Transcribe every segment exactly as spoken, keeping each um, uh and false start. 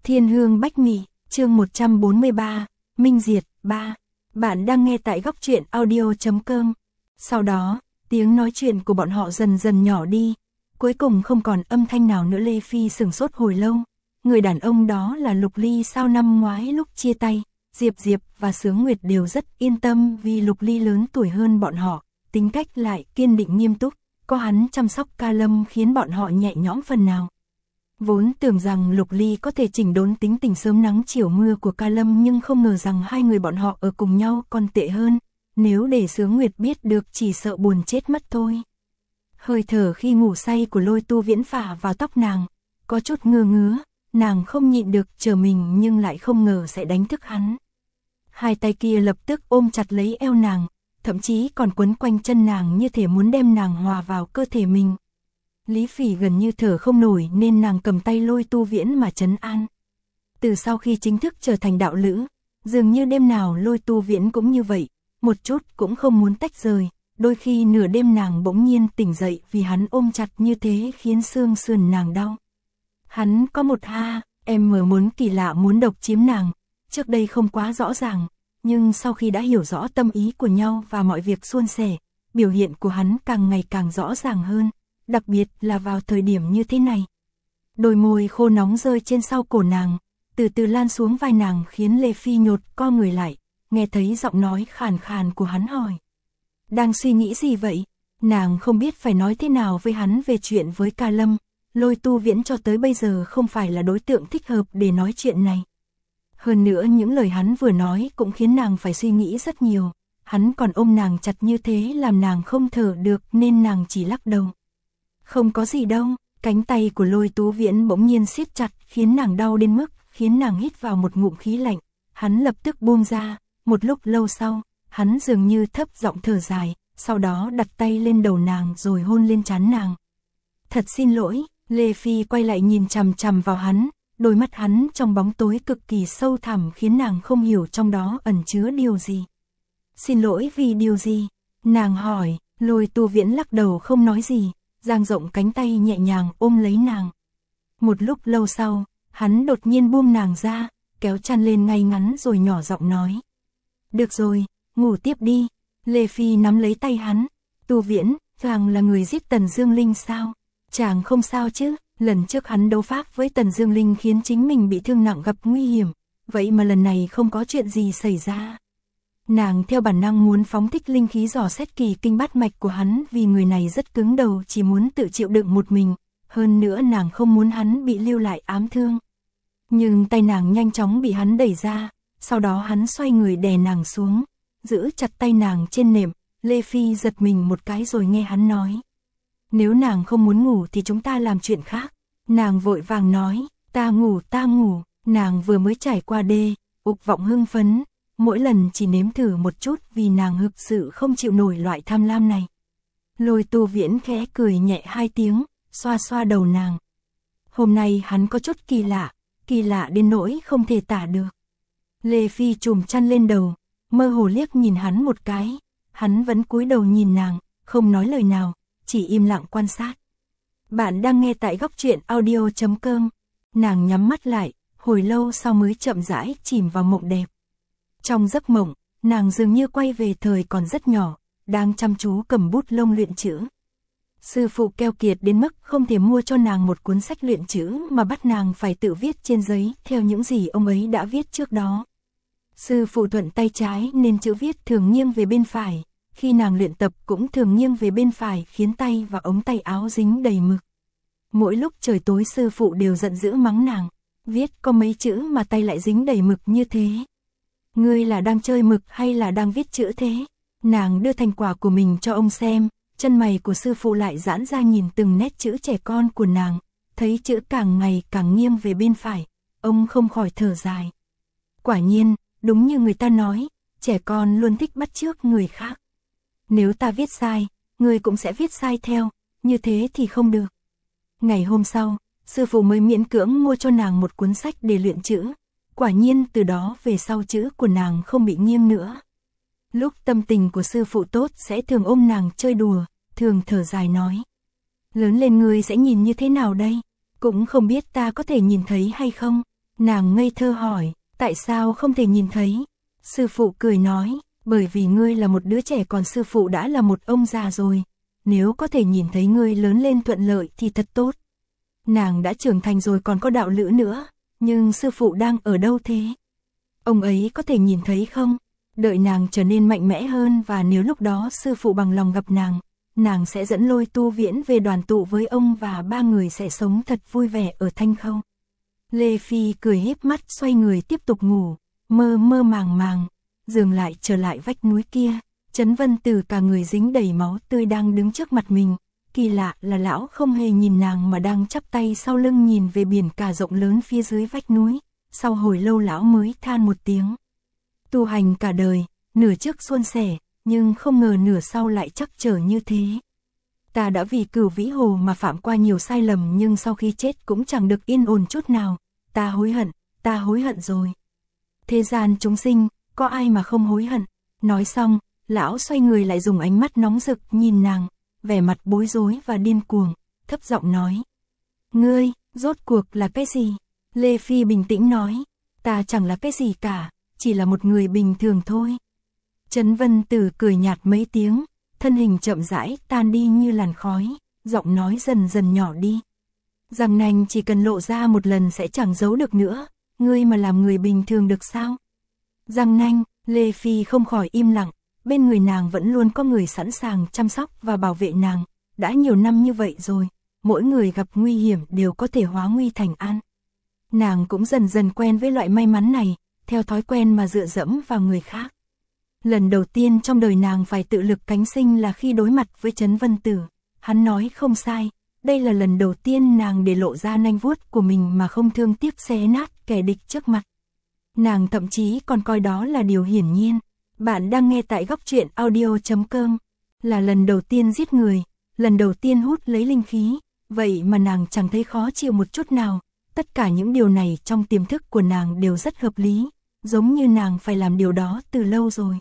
Thiên Hương Bách Mị, chương một trăm bốn mươi ba, Minh Diệt, ba. Bạn đang nghe tại góc truyện audio chấm com. Sau đó, tiếng nói chuyện của bọn họ dần dần nhỏ đi, cuối cùng không còn âm thanh nào nữa. Lê Phi sửng sốt hồi lâu, người đàn ông đó là Lục Ly sao? Năm ngoái lúc chia tay, Diệp Diệp và Sướng Nguyệt đều rất yên tâm vì Lục Ly lớn tuổi hơn bọn họ, tính cách lại kiên định nghiêm túc, có hắn chăm sóc Ca Lâm khiến bọn họ nhẹ nhõm phần nào. Vốn tưởng rằng Lục Ly có thể chỉnh đốn tính tình sớm nắng chiều mưa của Ca Lâm, nhưng không ngờ rằng hai người bọn họ ở cùng nhau còn tệ hơn, nếu để Sướng Nguyệt biết được chỉ sợ buồn chết mất thôi. Hơi thở khi ngủ say của Lôi Tu Viễn phả vào tóc nàng, có chút ngứa ngứa, nàng không nhịn được chờ mình nhưng lại không ngờ sẽ đánh thức hắn. Hai tay kia lập tức ôm chặt lấy eo nàng, thậm chí còn quấn quanh chân nàng như thể muốn đem nàng hòa vào cơ thể mình. Lý Phỉ gần như thở không nổi nên nàng cầm tay Lôi Tu Viễn mà trấn an. Từ sau khi chính thức trở thành đạo lữ, dường như đêm nào Lôi Tu Viễn cũng như vậy, một chút cũng không muốn tách rời, đôi khi nửa đêm nàng bỗng nhiên tỉnh dậy vì hắn ôm chặt như thế khiến xương sườn nàng đau. Hắn có một ha, em mở muốn kỳ lạ muốn độc chiếm nàng, trước đây không quá rõ ràng, nhưng sau khi đã hiểu rõ tâm ý của nhau và mọi việc suôn sẻ, biểu hiện của hắn càng ngày càng rõ ràng hơn. Đặc biệt là vào thời điểm như thế này. Đôi môi khô nóng rơi trên sau cổ nàng, từ từ lan xuống vai nàng khiến Lê Phi nhột co người lại, nghe thấy giọng nói khàn khàn của hắn hỏi. Đang suy nghĩ gì vậy? Nàng không biết phải nói thế nào với hắn về chuyện với Ca Lâm, Lôi Tu Viễn cho tới bây giờ không phải là đối tượng thích hợp để nói chuyện này. Hơn nữa những lời hắn vừa nói cũng khiến nàng phải suy nghĩ rất nhiều, hắn còn ôm nàng chặt như thế làm nàng không thở được nên nàng chỉ lắc đầu. Không có gì đâu, cánh tay của Lôi Tú Viễn bỗng nhiên siết chặt khiến nàng đau đến mức khiến nàng hít vào một ngụm khí lạnh, hắn lập tức buông ra, một lúc lâu sau, hắn dường như thấp giọng thở dài, sau đó đặt tay lên đầu nàng rồi hôn lên trán nàng. Thật xin lỗi, Lê Phi quay lại nhìn chằm chằm vào hắn, đôi mắt hắn trong bóng tối cực kỳ sâu thẳm khiến nàng không hiểu trong đó ẩn chứa điều gì. Xin lỗi vì điều gì? Nàng hỏi. Lôi Tu Viễn lắc đầu không nói gì, dang rộng cánh tay nhẹ nhàng ôm lấy nàng. Một lúc lâu sau, hắn đột nhiên buông nàng ra, kéo chăn lên ngay ngắn rồi nhỏ giọng nói. Được rồi, ngủ tiếp đi. Lê Phi nắm lấy tay hắn. Tu Viễn, chàng là người giết Tần Dương Linh sao? Chàng không sao chứ? Lần trước hắn đấu pháp với Tần Dương Linh khiến chính mình bị thương nặng gặp nguy hiểm, vậy mà lần này không có chuyện gì xảy ra. Nàng theo bản năng muốn phóng thích linh khí dò xét kỳ kinh bát mạch của hắn vì người này rất cứng đầu, chỉ muốn tự chịu đựng một mình, hơn nữa nàng không muốn hắn bị lưu lại ám thương. Nhưng tay nàng nhanh chóng bị hắn đẩy ra, sau đó hắn xoay người đè nàng xuống, giữ chặt tay nàng trên nệm. Lê Phi giật mình một cái rồi nghe hắn nói. Nếu nàng không muốn ngủ thì chúng ta làm chuyện khác. Nàng vội vàng nói, ta ngủ ta ngủ, nàng vừa mới trải qua đê, ục vọng hưng phấn. Mỗi lần chỉ nếm thử một chút vì nàng thực sự không chịu nổi loại tham lam này. Lôi Tu Viễn khẽ cười nhẹ hai tiếng, xoa xoa đầu nàng. Hôm nay hắn có chút kỳ lạ, kỳ lạ đến nỗi không thể tả được. Lê Phi trùm chăn lên đầu, mơ hồ liếc nhìn hắn một cái, hắn vẫn cúi đầu nhìn nàng, không nói lời nào, chỉ im lặng quan sát. Bạn đang nghe tại góc truyện audio chấm com. Nàng nhắm mắt lại, hồi lâu sau mới chậm rãi chìm vào mộng đẹp. Trong giấc mộng, nàng dường như quay về thời còn rất nhỏ, đang chăm chú cầm bút lông luyện chữ. Sư phụ keo kiệt đến mức không thể mua cho nàng một cuốn sách luyện chữ mà bắt nàng phải tự viết trên giấy theo những gì ông ấy đã viết trước đó. Sư phụ thuận tay trái nên chữ viết thường nghiêng về bên phải, khi nàng luyện tập cũng thường nghiêng về bên phải khiến tay và ống tay áo dính đầy mực. Mỗi lúc trời tối sư phụ đều giận dữ mắng nàng, viết có mấy chữ mà tay lại dính đầy mực như thế. Ngươi là đang chơi mực hay là đang viết chữ thế? Nàng đưa thành quả của mình cho ông xem, chân mày của sư phụ lại giãn ra nhìn từng nét chữ trẻ con của nàng, thấy chữ càng ngày càng nghiêng về bên phải, ông không khỏi thở dài. Quả nhiên, đúng như người ta nói, trẻ con luôn thích bắt chước người khác. Nếu ta viết sai, ngươi cũng sẽ viết sai theo, như thế thì không được. Ngày hôm sau, sư phụ mới miễn cưỡng mua cho nàng một cuốn sách để luyện chữ. Quả nhiên từ đó về sau chữ của nàng không bị nghiêng nữa. Lúc tâm tình của sư phụ tốt sẽ thường ôm nàng chơi đùa, thường thở dài nói. Lớn lên ngươi sẽ nhìn như thế nào đây? Cũng không biết ta có thể nhìn thấy hay không? Nàng ngây thơ hỏi, tại sao không thể nhìn thấy? Sư phụ cười nói, bởi vì ngươi là một đứa trẻ còn sư phụ đã là một ông già rồi. Nếu có thể nhìn thấy ngươi lớn lên thuận lợi thì thật tốt. Nàng đã trưởng thành rồi còn có đạo lữ nữa, nhưng sư phụ đang ở đâu thế? Ông ấy có thể nhìn thấy không? Đợi nàng trở nên mạnh mẽ hơn và nếu lúc đó sư phụ bằng lòng gặp nàng, nàng sẽ dẫn Lôi Tu Viễn về đoàn tụ với ông và ba người sẽ sống thật vui vẻ ở Thanh Khâu. Lê Phi cười híp mắt xoay người tiếp tục ngủ, mơ mơ màng màng, dường lại trở lại vách núi kia, Trấn Vân Tử cả người dính đầy máu tươi đang đứng trước mặt mình, kỳ lạ là lão không hề nhìn nàng mà đang chắp tay sau lưng nhìn về biển cả rộng lớn phía dưới vách núi, sau hồi lâu lão mới than một tiếng. Tu hành cả đời, nửa trước suôn sẻ, nhưng không ngờ nửa sau lại trắc trở như thế. Ta đã vì Cửu Vĩ Hồ mà phạm qua nhiều sai lầm nhưng sau khi chết cũng chẳng được yên ổn chút nào, ta hối hận, ta hối hận rồi. Thế gian chúng sinh, có ai mà không hối hận? Nói xong, lão xoay người lại dùng ánh mắt nóng rực nhìn nàng, vẻ mặt bối rối và điên cuồng, thấp giọng nói. Ngươi, rốt cuộc là cái gì? Lê Phi bình tĩnh nói, ta chẳng là cái gì cả, chỉ là một người bình thường thôi. Trấn Vân Tử cười nhạt mấy tiếng, thân hình chậm rãi tan đi như làn khói, giọng nói dần dần nhỏ đi. Răng nanh chỉ cần lộ ra một lần sẽ chẳng giấu được nữa, ngươi mà làm người bình thường được sao? Răng nanh, Lê Phi không khỏi im lặng, bên người nàng vẫn luôn có người sẵn sàng chăm sóc và bảo vệ nàng, đã nhiều năm như vậy rồi, mỗi người gặp nguy hiểm đều có thể hóa nguy thành an. Nàng cũng dần dần quen với loại may mắn này, theo thói quen mà dựa dẫm vào người khác. Lần đầu tiên trong đời nàng phải tự lực cánh sinh là khi đối mặt với Trấn Vân Tử, hắn nói không sai, đây là lần đầu tiên nàng để lộ ra nanh vuốt của mình mà không thương tiếc xé nát kẻ địch trước mặt. Nàng thậm chí còn coi đó là điều hiển nhiên. Bạn đang nghe tại góc truyện audio chấm com, là lần đầu tiên giết người, lần đầu tiên hút lấy linh khí, vậy mà nàng chẳng thấy khó chịu một chút nào, tất cả những điều này trong tiềm thức của nàng đều rất hợp lý, giống như nàng phải làm điều đó từ lâu rồi.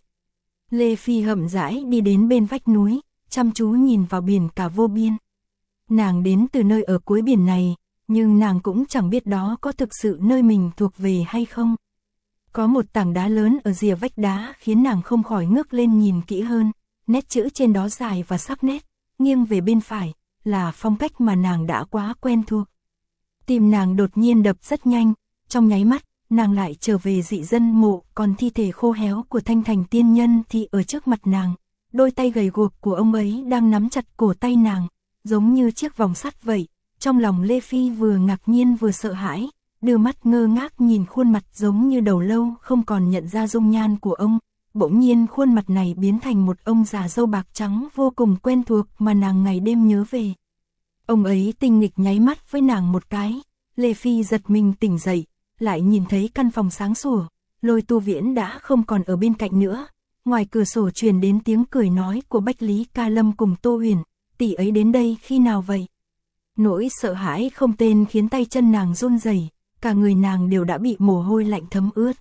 Lê Phi hậm rãi đi đến bên vách núi, chăm chú nhìn vào biển cả vô biên. Nàng đến từ nơi ở cuối biển này, nhưng nàng cũng chẳng biết đó có thực sự nơi mình thuộc về hay không. Có một tảng đá lớn ở rìa vách đá khiến nàng không khỏi ngước lên nhìn kỹ hơn, nét chữ trên đó dài và sắc nét, nghiêng về bên phải, là phong cách mà nàng đã quá quen thuộc. Tim nàng đột nhiên đập rất nhanh, trong nháy mắt, nàng lại trở về dị dân mộ, còn thi thể khô héo của Thanh Thành tiên nhân thì ở trước mặt nàng, đôi tay gầy guộc của ông ấy đang nắm chặt cổ tay nàng, giống như chiếc vòng sắt vậy. Trong lòng Lê Phi vừa ngạc nhiên vừa sợ hãi, đưa mắt ngơ ngác nhìn khuôn mặt giống như đầu lâu không còn nhận ra dung nhan của ông, bỗng nhiên khuôn mặt này biến thành một ông già râu bạc trắng vô cùng quen thuộc mà nàng ngày đêm nhớ về. Ông ấy tinh nghịch nháy mắt với nàng một cái, Lê Phi giật mình tỉnh dậy, lại nhìn thấy căn phòng sáng sủa, Lôi Tu Viễn đã không còn ở bên cạnh nữa, ngoài cửa sổ truyền đến tiếng cười nói của Bách Lý Ca Lâm cùng Tô Huyền, tỷ ấy đến đây khi nào vậy? Nỗi sợ hãi không tên khiến tay chân nàng run rẩy, cả người nàng đều đã bị mồ hôi lạnh thấm ướt.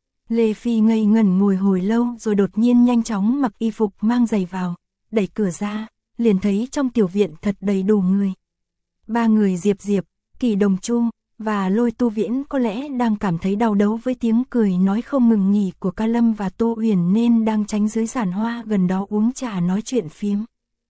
Lê Phi ngây ngẩn ngồi hồi lâu rồi đột nhiên nhanh chóng mặc y phục mang giày vào, đẩy cửa ra, liền thấy trong tiểu viện thật đầy đủ người. Ba người Diệp Diệp, Kỳ Đồng Chu và Lôi Tu Viễn có lẽ đang cảm thấy đau đấu với tiếng cười nói không ngừng nghỉ của Ca Lâm và Tô Huyền nên đang tránh dưới giàn hoa gần đó uống trà nói chuyện phiếm.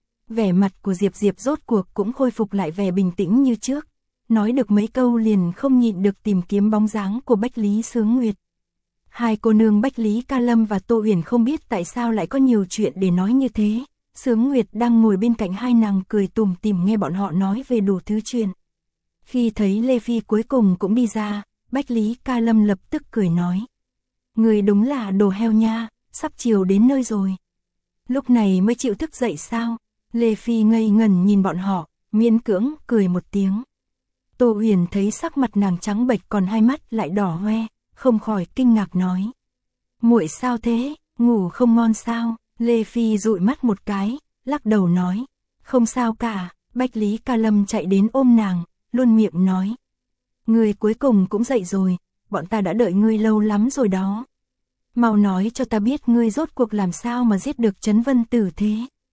Vẻ mặt của Diệp Diệp rốt cuộc cũng khôi phục lại vẻ bình tĩnh như trước, nói được mấy câu liền không nhịn được tìm kiếm bóng dáng của Bách Lý Sướng Nguyệt. Hai cô nương Bách Lý Ca Lâm và Tô Huyền không biết tại sao lại có nhiều chuyện để nói như thế. Sướng Nguyệt đang ngồi bên cạnh hai nàng cười tủm tỉm nghe bọn họ nói về đủ thứ chuyện. Khi thấy Lê Phi cuối cùng cũng đi ra, Bách Lý Ca Lâm lập tức cười nói. Người đúng là đồ heo nha, sắp chiều đến nơi rồi. Lúc này mới chịu thức dậy sao? Lê Phi ngây ngẩn nhìn bọn họ, miễn cưỡng cười một tiếng. Tô Huyền thấy sắc mặt nàng trắng bệch còn hai mắt lại đỏ hoe, không khỏi kinh ngạc nói. Muội sao thế, ngủ không ngon sao? Lê Phi dụi mắt một cái, lắc đầu nói. Không sao cả, Bách Lý Ca Lâm chạy đến ôm nàng, luôn miệng nói. Ngươi cuối cùng cũng dậy rồi, bọn ta đã đợi ngươi lâu lắm rồi đó. Mau nói cho ta biết ngươi rốt cuộc làm sao mà giết được Trấn Vân Tử thế.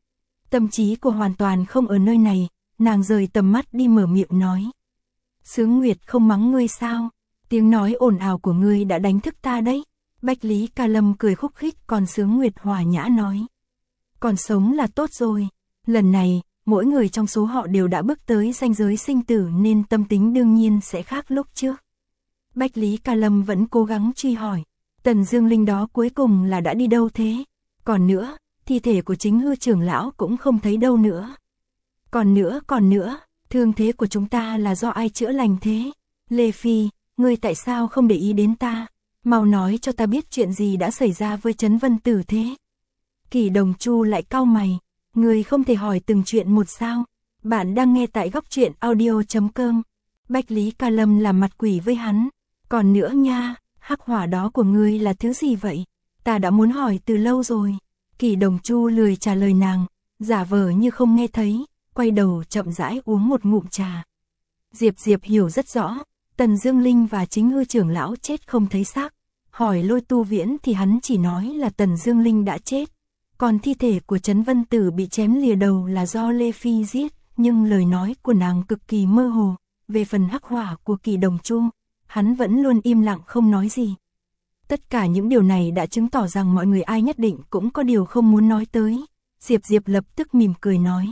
Tâm trí của hoàn toàn không ở nơi này, nàng rời tầm mắt đi mở miệng nói. Sướng Nguyệt không mắng ngươi sao? Tiếng nói ồn ào của ngươi đã đánh thức ta đấy. Bách Lý Ca Lâm cười khúc khích, còn Sướng Nguyệt hòa nhã nói. Còn sống là tốt rồi. Lần này, mỗi người trong số họ đều đã bước tới ranh giới sinh tử nên tâm tính đương nhiên sẽ khác lúc trước. Bách Lý Ca Lâm vẫn cố gắng truy hỏi. Tần Dương Linh đó cuối cùng là đã đi đâu thế? Còn nữa, thi thể của Chính Hư trưởng lão cũng không thấy đâu nữa. Còn nữa, còn nữa, thương thế của chúng ta là do ai chữa lành thế? Lê Phi, ngươi tại sao không để ý đến ta? Mau nói cho ta biết chuyện gì đã xảy ra với Trấn Vân Tử thế? Kỷ Đồng Chu lại cau mày. Ngươi không thể hỏi từng chuyện một sao? Bạn đang nghe tại góc truyện audio chấm com. Bách Lý Ca Lâm làm mặt quỷ với hắn. Còn nữa nha, hắc hỏa đó của ngươi là thứ gì vậy? Ta đã muốn hỏi từ lâu rồi. Kỷ Đồng Chu lười trả lời nàng, giả vờ như không nghe thấy, quay đầu chậm rãi uống một ngụm trà. Diệp Diệp hiểu rất rõ, Tần Dương Linh và Chính Hư trưởng lão chết không thấy xác. Hỏi Lôi Tu Viễn thì hắn chỉ nói là Tần Dương Linh đã chết. Còn thi thể của Trấn Vân Tử bị chém lìa đầu là do Lê Phi giết, nhưng lời nói của nàng cực kỳ mơ hồ. Về phần hắc hỏa của Kỷ Đồng Chu, hắn vẫn luôn im lặng không nói gì. Tất cả những điều này đã chứng tỏ rằng mọi người ai nhất định cũng có điều không muốn nói tới. Diệp Diệp lập tức mỉm cười nói.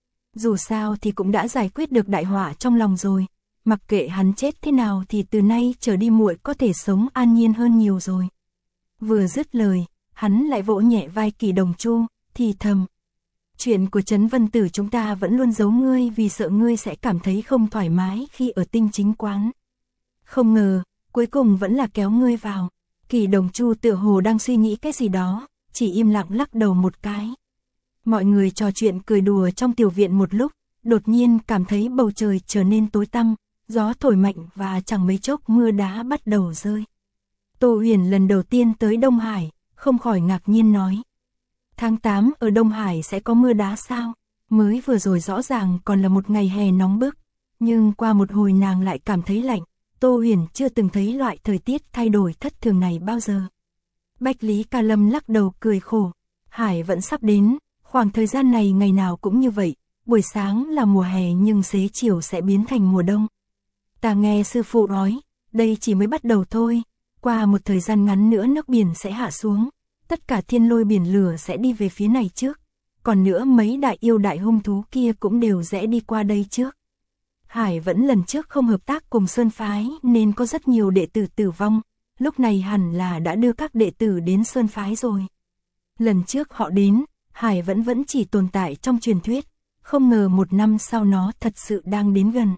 Dù sao thì cũng đã giải quyết được đại họa trong lòng rồi. Mặc kệ hắn chết thế nào thì từ nay trở đi muội có thể sống an nhiên hơn nhiều rồi. Vừa dứt lời, hắn lại vỗ nhẹ vai Kỷ Đồng Chu, thì thầm. Chuyện của Trấn Vân Tử chúng ta vẫn luôn giấu ngươi vì sợ ngươi sẽ cảm thấy không thoải mái khi ở Tinh Chính quán. Không ngờ, cuối cùng vẫn là kéo ngươi vào. Kỷ Đồng Chu tựa hồ đang suy nghĩ cái gì đó, chỉ im lặng lắc đầu một cái. Mọi người trò chuyện cười đùa trong tiểu viện một lúc, đột nhiên cảm thấy bầu trời trở nên tối tăm, gió thổi mạnh và chẳng mấy chốc mưa đá bắt đầu rơi. Tô Huyền lần đầu tiên tới Đông Hải, không khỏi ngạc nhiên nói. Tháng tám ở Đông Hải sẽ có mưa đá sao? Mới vừa rồi rõ ràng còn là một ngày hè nóng bức, nhưng qua một hồi nàng lại cảm thấy lạnh. Tô Huyền chưa từng thấy loại thời tiết thay đổi thất thường này bao giờ. Bách Lý Ca Lâm lắc đầu cười khổ. Hải vẫn sắp đến, khoảng thời gian này ngày nào cũng như vậy, buổi sáng là mùa hè nhưng xế chiều sẽ biến thành mùa đông. Ta nghe sư phụ nói, đây chỉ mới bắt đầu thôi, qua một thời gian ngắn nữa nước biển sẽ hạ xuống, tất cả thiên lôi biển lửa sẽ đi về phía này trước, còn nữa mấy đại yêu đại hung thú kia cũng đều rẽ đi qua đây trước. Hải vẫn lần trước không hợp tác cùng Sơn Phái nên có rất nhiều đệ tử tử vong, lúc này hẳn là đã đưa các đệ tử đến Sơn Phái rồi. Lần trước họ đến, Hải vẫn vẫn chỉ tồn tại trong truyền thuyết, không ngờ một năm sau nó thật sự đang đến gần.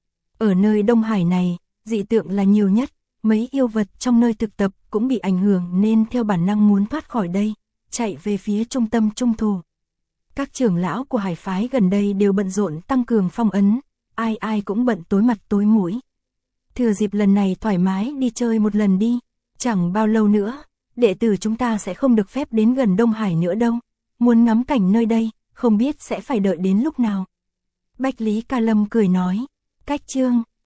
Ở nơi Đông Hải này, dị tượng là nhiều nhất, mấy yêu vật trong nơi thực tập cũng bị ảnh hưởng nên theo bản năng muốn thoát khỏi đây, chạy về phía trung tâm trung thổ. Các trưởng lão của Hải Phái gần đây đều bận rộn tăng cường phong ấn, ai ai cũng bận tối mặt tối mũi. Thừa dịp lần này thoải mái đi chơi một lần đi, chẳng bao lâu nữa, đệ tử chúng ta sẽ không được phép đến gần Đông Hải nữa đâu, muốn ngắm cảnh nơi đây, không biết sẽ phải đợi đến lúc nào. Bách Lý Ca Lâm cười nói, cách chương.